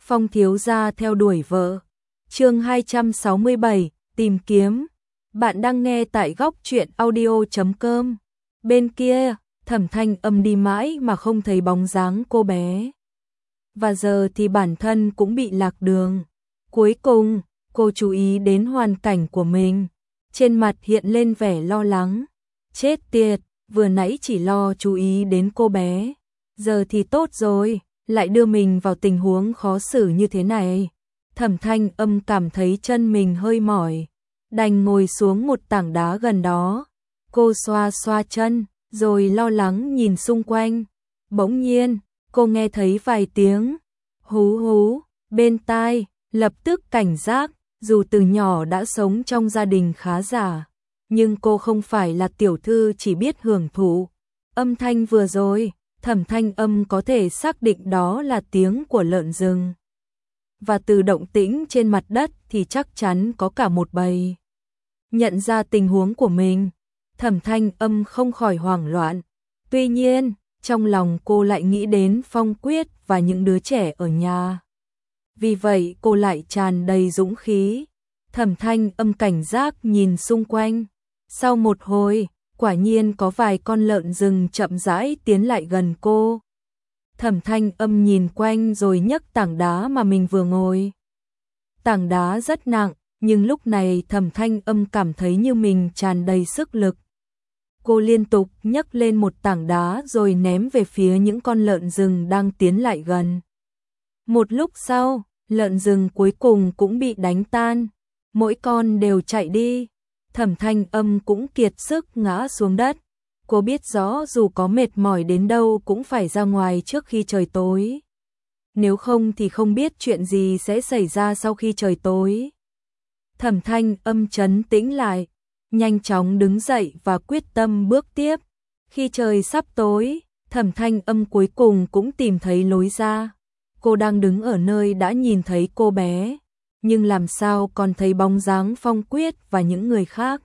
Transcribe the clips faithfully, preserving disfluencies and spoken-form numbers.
Phong thiếu gia theo đuổi vợ. Chương hai trăm sáu mươi bảy, tìm kiếm. Bạn đang nghe tại góc truyện audio chấm com. Bên kia, Thẩm Thanh Âm đi mãi mà không thấy bóng dáng cô bé. Và giờ thì bản thân cũng bị lạc đường. Cuối cùng, cô chú ý đến hoàn cảnh của mình. Trên mặt hiện lên vẻ lo lắng. Chết tiệt, vừa nãy chỉ lo chú ý đến cô bé. Giờ thì tốt rồi, lại đưa mình vào tình huống khó xử như thế này. Thẩm Thanh Âm cảm thấy chân mình hơi mỏi, đành ngồi xuống một tảng đá gần đó. Cô xoa xoa chân, rồi lo lắng nhìn xung quanh. Bỗng nhiên, cô nghe thấy vài tiếng hú hú bên tai, lập tức cảnh giác. Dù từ nhỏ đã sống trong gia đình khá giả, nhưng cô không phải là tiểu thư chỉ biết hưởng thụ. Âm thanh vừa rồi, Thẩm Thanh Âm có thể xác định đó là tiếng của lợn rừng. Và từ động tĩnh trên mặt đất thì chắc chắn có cả một bầy. Nhận ra tình huống của mình, Thẩm Thanh Âm không khỏi hoảng loạn. Tuy nhiên, trong lòng cô lại nghĩ đến Phong Quyết và những đứa trẻ ở nhà. Vì vậy cô lại tràn đầy dũng khí. Thẩm Thanh Âm cảnh giác nhìn xung quanh. Sau một hồi, quả nhiên có vài con lợn rừng chậm rãi tiến lại gần cô. Thẩm Thanh Âm nhìn quanh rồi nhấc tảng đá mà mình vừa ngồi. Tảng đá rất nặng, nhưng lúc này Thẩm Thanh Âm cảm thấy như mình tràn đầy sức lực. Cô liên tục nhấc lên một tảng đá rồi ném về phía những con lợn rừng đang tiến lại gần. Một lúc sau, lợn rừng cuối cùng cũng bị đánh tan. Mỗi con đều chạy đi. Thẩm Thanh Âm cũng kiệt sức ngã xuống đất. Cô biết rõ dù có mệt mỏi đến đâu cũng phải ra ngoài trước khi trời tối. Nếu không thì không biết chuyện gì sẽ xảy ra sau khi trời tối. Thẩm Thanh Âm trấn tĩnh lại, nhanh chóng đứng dậy và quyết tâm bước tiếp. Khi trời sắp tối, Thẩm Thanh Âm cuối cùng cũng tìm thấy lối ra. Cô đang đứng ở nơi đã nhìn thấy cô bé, nhưng làm sao còn thấy bóng dáng Phong Quyết và những người khác.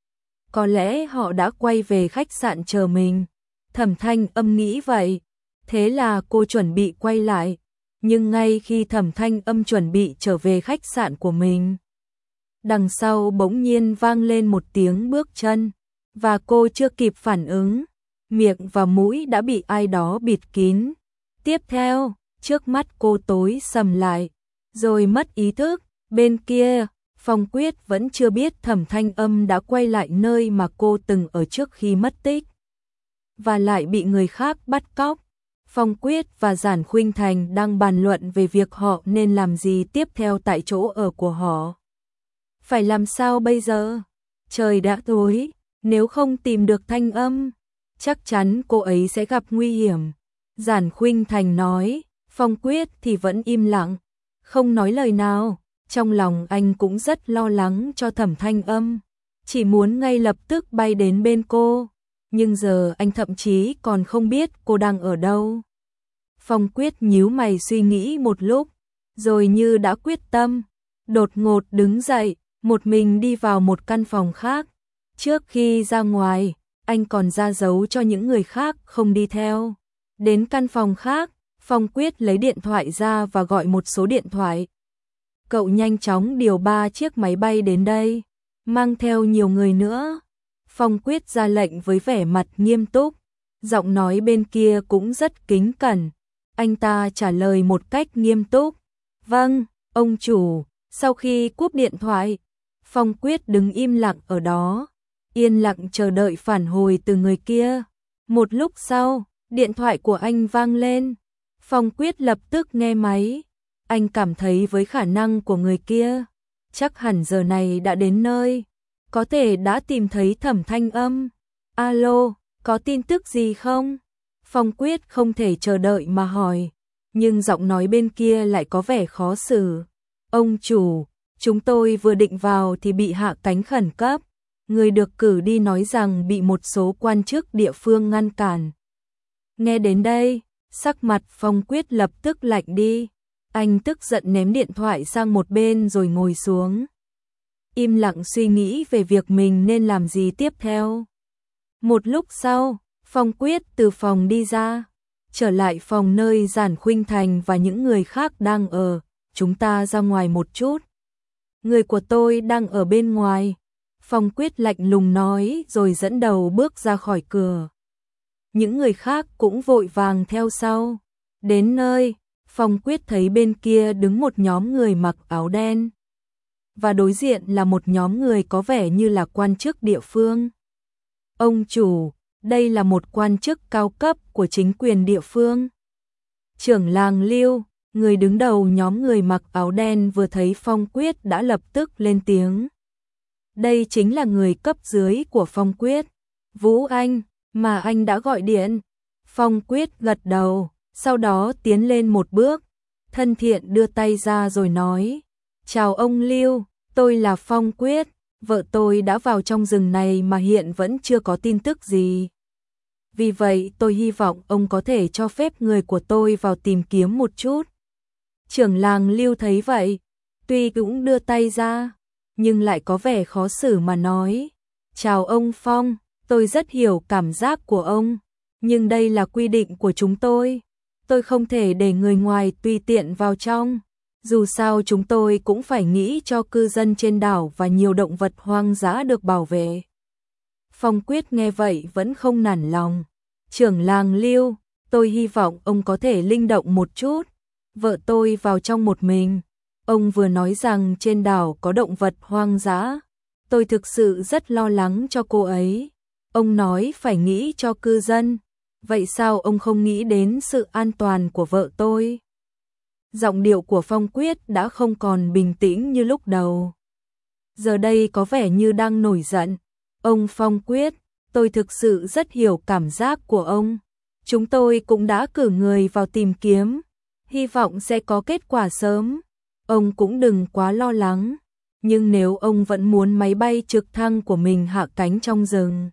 Có lẽ họ đã quay về khách sạn chờ mình. Thẩm Thanh Âm nghĩ vậy. Thế là cô chuẩn bị quay lại. Nhưng ngay khi Thẩm Thanh Âm chuẩn bị trở về khách sạn của mình, đằng sau bỗng nhiên vang lên một tiếng bước chân. Và cô chưa kịp phản ứng, miệng và mũi đã bị ai đó bịt kín. Tiếp theo, trước mắt cô tối sầm lại, rồi mất ý thức. Bên kia, Phong Quyết vẫn chưa biết Thẩm Thanh Âm đã quay lại nơi mà cô từng ở trước khi mất tích, và lại bị người khác bắt cóc. Phong Quyết và Giản Khuynh Thành đang bàn luận về việc họ nên làm gì tiếp theo tại chỗ ở của họ. Phải làm sao bây giờ? Trời đã tối, nếu không tìm được Thanh Âm, chắc chắn cô ấy sẽ gặp nguy hiểm. Giản Khuynh Thành nói. Phong Quyết thì vẫn im lặng, không nói lời nào. Trong lòng anh cũng rất lo lắng cho Thẩm Thanh Âm, chỉ muốn ngay lập tức bay đến bên cô. Nhưng giờ anh thậm chí còn không biết cô đang ở đâu. Phong Quyết nhíu mày suy nghĩ một lúc, rồi như đã quyết tâm, đột ngột đứng dậy, một mình đi vào một căn phòng khác. Trước khi ra ngoài, anh còn ra dấu cho những người khác không đi theo. Đến căn phòng khác, Phong Quyết lấy điện thoại ra và gọi một số điện thoại. Cậu nhanh chóng điều ba chiếc máy bay đến đây, mang theo nhiều người nữa. Phong Quyết ra lệnh với vẻ mặt nghiêm túc, giọng nói bên kia cũng rất kính cẩn. Anh ta trả lời một cách nghiêm túc. Vâng, ông chủ. Sau khi cúp điện thoại, Phong Quyết đứng im lặng ở đó, yên lặng chờ đợi phản hồi từ người kia. Một lúc sau, điện thoại của anh vang lên. Phong Quyết lập tức nghe máy. Anh cảm thấy với khả năng của người kia, chắc hẳn giờ này đã đến nơi, có thể đã tìm thấy Thẩm Thanh Âm. Alo, có tin tức gì không? Phong Quyết không thể chờ đợi mà hỏi, nhưng giọng nói bên kia lại có vẻ khó xử. Ông chủ, chúng tôi vừa định vào thì bị hạ cánh khẩn cấp. Người được cử đi nói rằng bị một số quan chức địa phương ngăn cản. Nghe đến đây, sắc mặt Phong Quyết lập tức lạnh đi. Anh tức giận ném điện thoại sang một bên rồi ngồi xuống, im lặng suy nghĩ về việc mình nên làm gì tiếp theo. Một lúc sau, Phong Quyết từ phòng đi ra, trở lại phòng nơi Giản Khuynh Thành và những người khác đang ở. chúng ta ra ngoài một chút. Người của tôi đang ở bên ngoài. Phong Quyết lạnh lùng nói rồi dẫn đầu bước ra khỏi cửa. Những người khác cũng vội vàng theo sau. Đến nơi, Phong Quyết thấy bên kia đứng một nhóm người mặc áo đen. Và đối diện là một nhóm người có vẻ như là quan chức địa phương. Ông chủ, đây là một quan chức cao cấp của chính quyền địa phương. Trưởng làng Lưu, người đứng đầu nhóm người mặc áo đen vừa thấy Phong Quyết đã lập tức lên tiếng. Đây chính là người cấp dưới của Phong Quyết, Vũ Anh, mà anh đã gọi điện. Phong Quyết gật đầu, sau đó tiến lên một bước, thân thiện đưa tay ra rồi nói. Chào ông Lưu, tôi là Phong Quyết, vợ tôi đã vào trong rừng này mà hiện vẫn chưa có tin tức gì. Vì vậy tôi hy vọng ông có thể cho phép người của tôi vào tìm kiếm một chút. Trưởng làng Lưu thấy vậy, tuy cũng đưa tay ra, nhưng lại có vẻ khó xử mà nói. Chào ông Phong, tôi rất hiểu cảm giác của ông, nhưng đây là quy định của chúng tôi. Tôi không thể để người ngoài tùy tiện vào trong. Dù sao chúng tôi cũng phải nghĩ cho cư dân trên đảo và nhiều động vật hoang dã được bảo vệ. Phong Quyết nghe vậy vẫn không nản lòng. Trưởng làng Lưu, tôi hy vọng ông có thể linh động một chút. Vợ tôi vào trong một mình. Ông vừa nói rằng trên đảo có động vật hoang dã. Tôi thực sự rất lo lắng cho cô ấy. Ông nói phải nghĩ cho cư dân. Vậy sao ông không nghĩ đến sự an toàn của vợ tôi? Giọng điệu của Phong Quyết đã không còn bình tĩnh như lúc đầu. Giờ đây có vẻ như đang nổi giận. Ông Phong Quyết, tôi thực sự rất hiểu cảm giác của ông. Chúng tôi cũng đã cử người vào tìm kiếm. Hy vọng sẽ có kết quả sớm. Ông cũng đừng quá lo lắng. Nhưng nếu ông vẫn muốn máy bay trực thăng của mình hạ cánh trong rừng,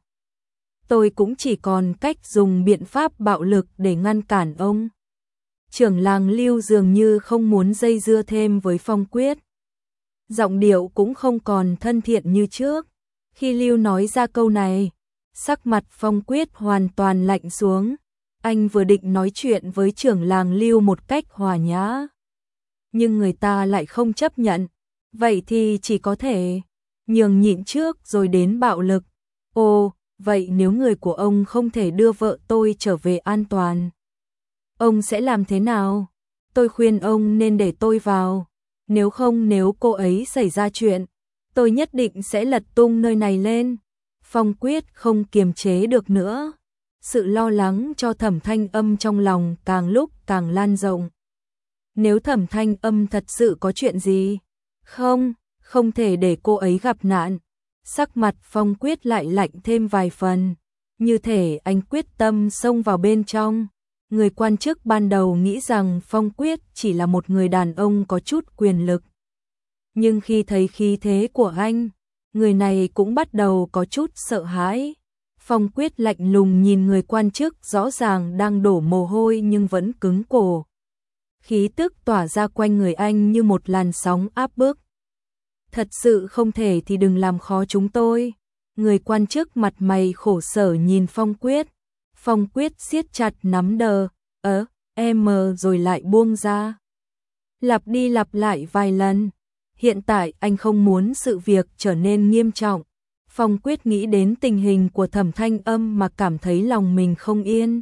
tôi cũng chỉ còn cách dùng biện pháp bạo lực để ngăn cản ông. Trưởng làng Lưu dường như không muốn dây dưa thêm với Phong Quyết. Giọng điệu cũng không còn thân thiện như trước. Khi Lưu nói ra câu này, sắc mặt Phong Quyết hoàn toàn lạnh xuống. Anh vừa định nói chuyện với trưởng làng Lưu một cách hòa nhã, nhưng người ta lại không chấp nhận. Vậy thì chỉ có thể nhường nhịn trước rồi đến bạo lực. Ồ, vậy nếu người của ông không thể đưa vợ tôi trở về an toàn, ông sẽ làm thế nào? Tôi khuyên ông nên để tôi vào. Nếu không, nếu cô ấy xảy ra chuyện, tôi nhất định sẽ lật tung nơi này lên. Phong Quyết không kiềm chế được nữa. Sự lo lắng cho Thẩm Thanh Âm trong lòng càng lúc càng lan rộng. Nếu Thẩm Thanh Âm thật sự có chuyện gì, không, không thể để cô ấy gặp nạn. Sắc mặt Phong Quyết lại lạnh thêm vài phần, như thể anh quyết tâm xông vào bên trong. Người quan chức ban đầu nghĩ rằng Phong Quyết chỉ là một người đàn ông có chút quyền lực. Nhưng khi thấy khí thế của anh, người này cũng bắt đầu có chút sợ hãi. Phong Quyết lạnh lùng nhìn người quan chức rõ ràng đang đổ mồ hôi nhưng vẫn cứng cổ. Khí tức tỏa ra quanh người anh như một làn sóng áp bức. Thật sự không thể thì đừng làm khó chúng tôi. Người quan chức mặt mày khổ sở nhìn Phong Quyết. Phong Quyết siết chặt nắm đờ, ớ, em rồi lại buông ra. Lặp đi lặp lại vài lần. Hiện tại anh không muốn sự việc trở nên nghiêm trọng. Phong Quyết nghĩ đến tình hình của Thẩm Thanh Âm mà cảm thấy lòng mình không yên.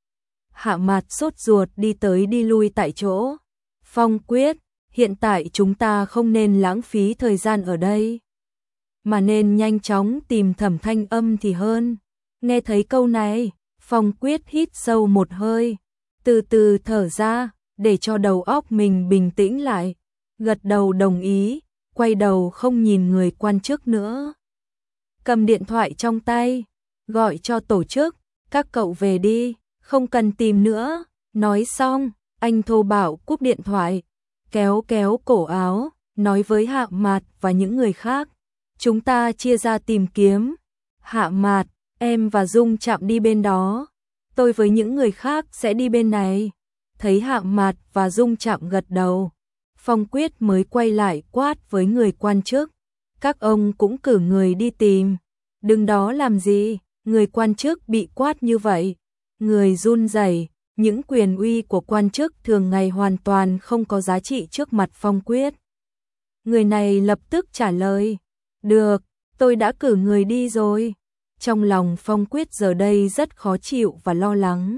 Hạ Mạt sốt ruột đi tới đi lui tại chỗ. Phong Quyết, hiện tại chúng ta không nên lãng phí thời gian ở đây, mà nên nhanh chóng tìm Thẩm Thanh Âm thì hơn. Nghe thấy câu này, Phong Quyết hít sâu một hơi, từ từ thở ra, để cho đầu óc mình bình tĩnh lại. Gật đầu đồng ý, quay đầu không nhìn người quan chức nữa. Cầm điện thoại trong tay, gọi cho tổ chức, các cậu về đi, không cần tìm nữa. Nói xong, anh thô bạo cúp điện thoại, kéo kéo cổ áo, nói với Hạ Mạt và những người khác. Chúng ta chia ra tìm kiếm. Hạ Mạt, em và Dung chạm đi bên đó. Tôi với những người khác sẽ đi bên này. Thấy Hạ Mạt và Dung chạm gật đầu, Phong Quyết mới quay lại quát với người quan chức. Các ông cũng cử người đi tìm. Đừng đó làm gì? Người quan chức bị quát như vậy, người run rẩy, Những quyền uy của quan chức thường ngày hoàn toàn không có giá trị trước mặt Phong Quyết. Người này lập tức trả lời, được, tôi đã cử người đi rồi. Trong lòng Phong Quyết giờ đây rất khó chịu và lo lắng.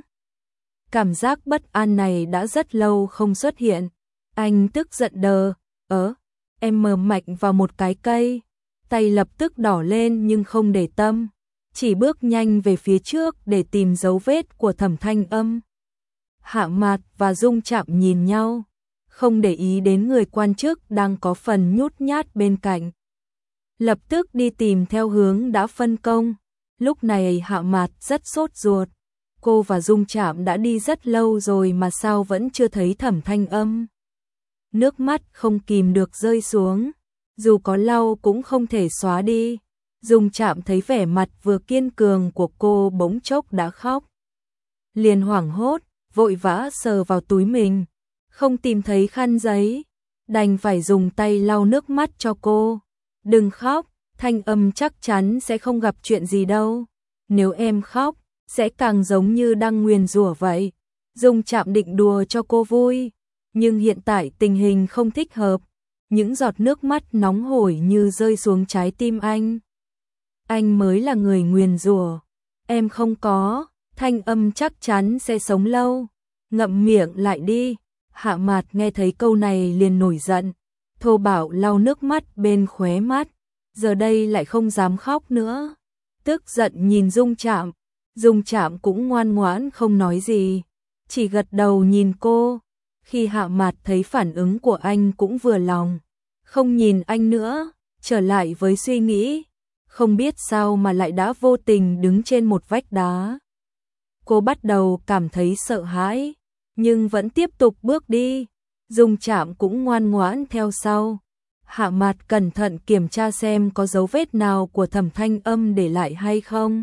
Cảm giác bất an này đã rất lâu không xuất hiện. Anh tức giận đờ, ớ, em mờ mạnh vào một cái cây. Tay lập tức đỏ lên nhưng không để tâm. Chỉ bước nhanh về phía trước để tìm dấu vết của Thẩm Thanh Âm. Hạ Mạt và Dung Trạm nhìn nhau, không để ý đến người quan chức đang có phần nhút nhát bên cạnh. Lập tức đi tìm theo hướng đã phân công. Lúc này Hạ Mạt rất sốt ruột. Cô và Dung Trạm đã đi rất lâu rồi mà sao vẫn chưa thấy Thẩm Thanh Âm. Nước mắt không kìm được rơi xuống, dù có lau cũng không thể xóa đi. Dung Trạm thấy vẻ mặt vừa kiên cường của cô bỗng chốc đã khóc. Liền hoảng hốt, vội vã sờ vào túi mình, không tìm thấy khăn giấy, đành phải dùng tay lau nước mắt cho cô. Đừng khóc, Thanh Âm chắc chắn sẽ không gặp chuyện gì đâu. Nếu em khóc, sẽ càng giống như đang nguyền rủa vậy. Dung Trạm định đùa cho cô vui, nhưng hiện tại tình hình không thích hợp. Những giọt nước mắt nóng hổi như rơi xuống trái tim anh. Anh mới là người nguyền rủa. Em không có, Thanh Âm chắc chắn sẽ sống lâu. Ngậm miệng lại đi. Hạ Mạt nghe thấy câu này liền nổi giận, thô bạo lau nước mắt bên khóe mắt. Giờ đây lại không dám khóc nữa. Tức giận nhìn Dung Trạm. Dung Trạm cũng ngoan ngoãn không nói gì, chỉ gật đầu nhìn cô. Khi Hạ Mạt thấy phản ứng của anh cũng vừa lòng, không nhìn anh nữa, trở lại với suy nghĩ. Không biết sao mà lại đã vô tình đứng trên một vách đá. Cô bắt đầu cảm thấy sợ hãi, nhưng vẫn tiếp tục bước đi. Dung Trạm cũng ngoan ngoãn theo sau. Hạ Mạt cẩn thận kiểm tra xem có dấu vết nào của Thẩm Thanh Âm để lại hay không,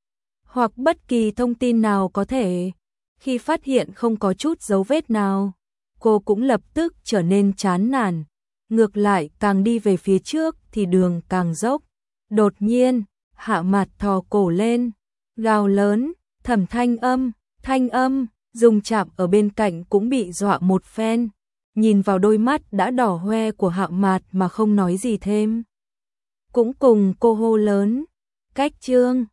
hoặc bất kỳ thông tin nào có thể. Khi phát hiện không có chút dấu vết nào, cô cũng lập tức trở nên chán nản. Ngược lại, càng đi về phía trước thì đường càng dốc. Đột nhiên, Hạ Mạt thò cổ lên, gào lớn, Thẩm Thanh Âm, Thanh Âm. Dung Trạm ở bên cạnh cũng bị dọa một phen, nhìn vào đôi mắt đã đỏ hoe của Hạ Mạt mà không nói gì thêm. Cũng cùng cô hô lớn, cách chương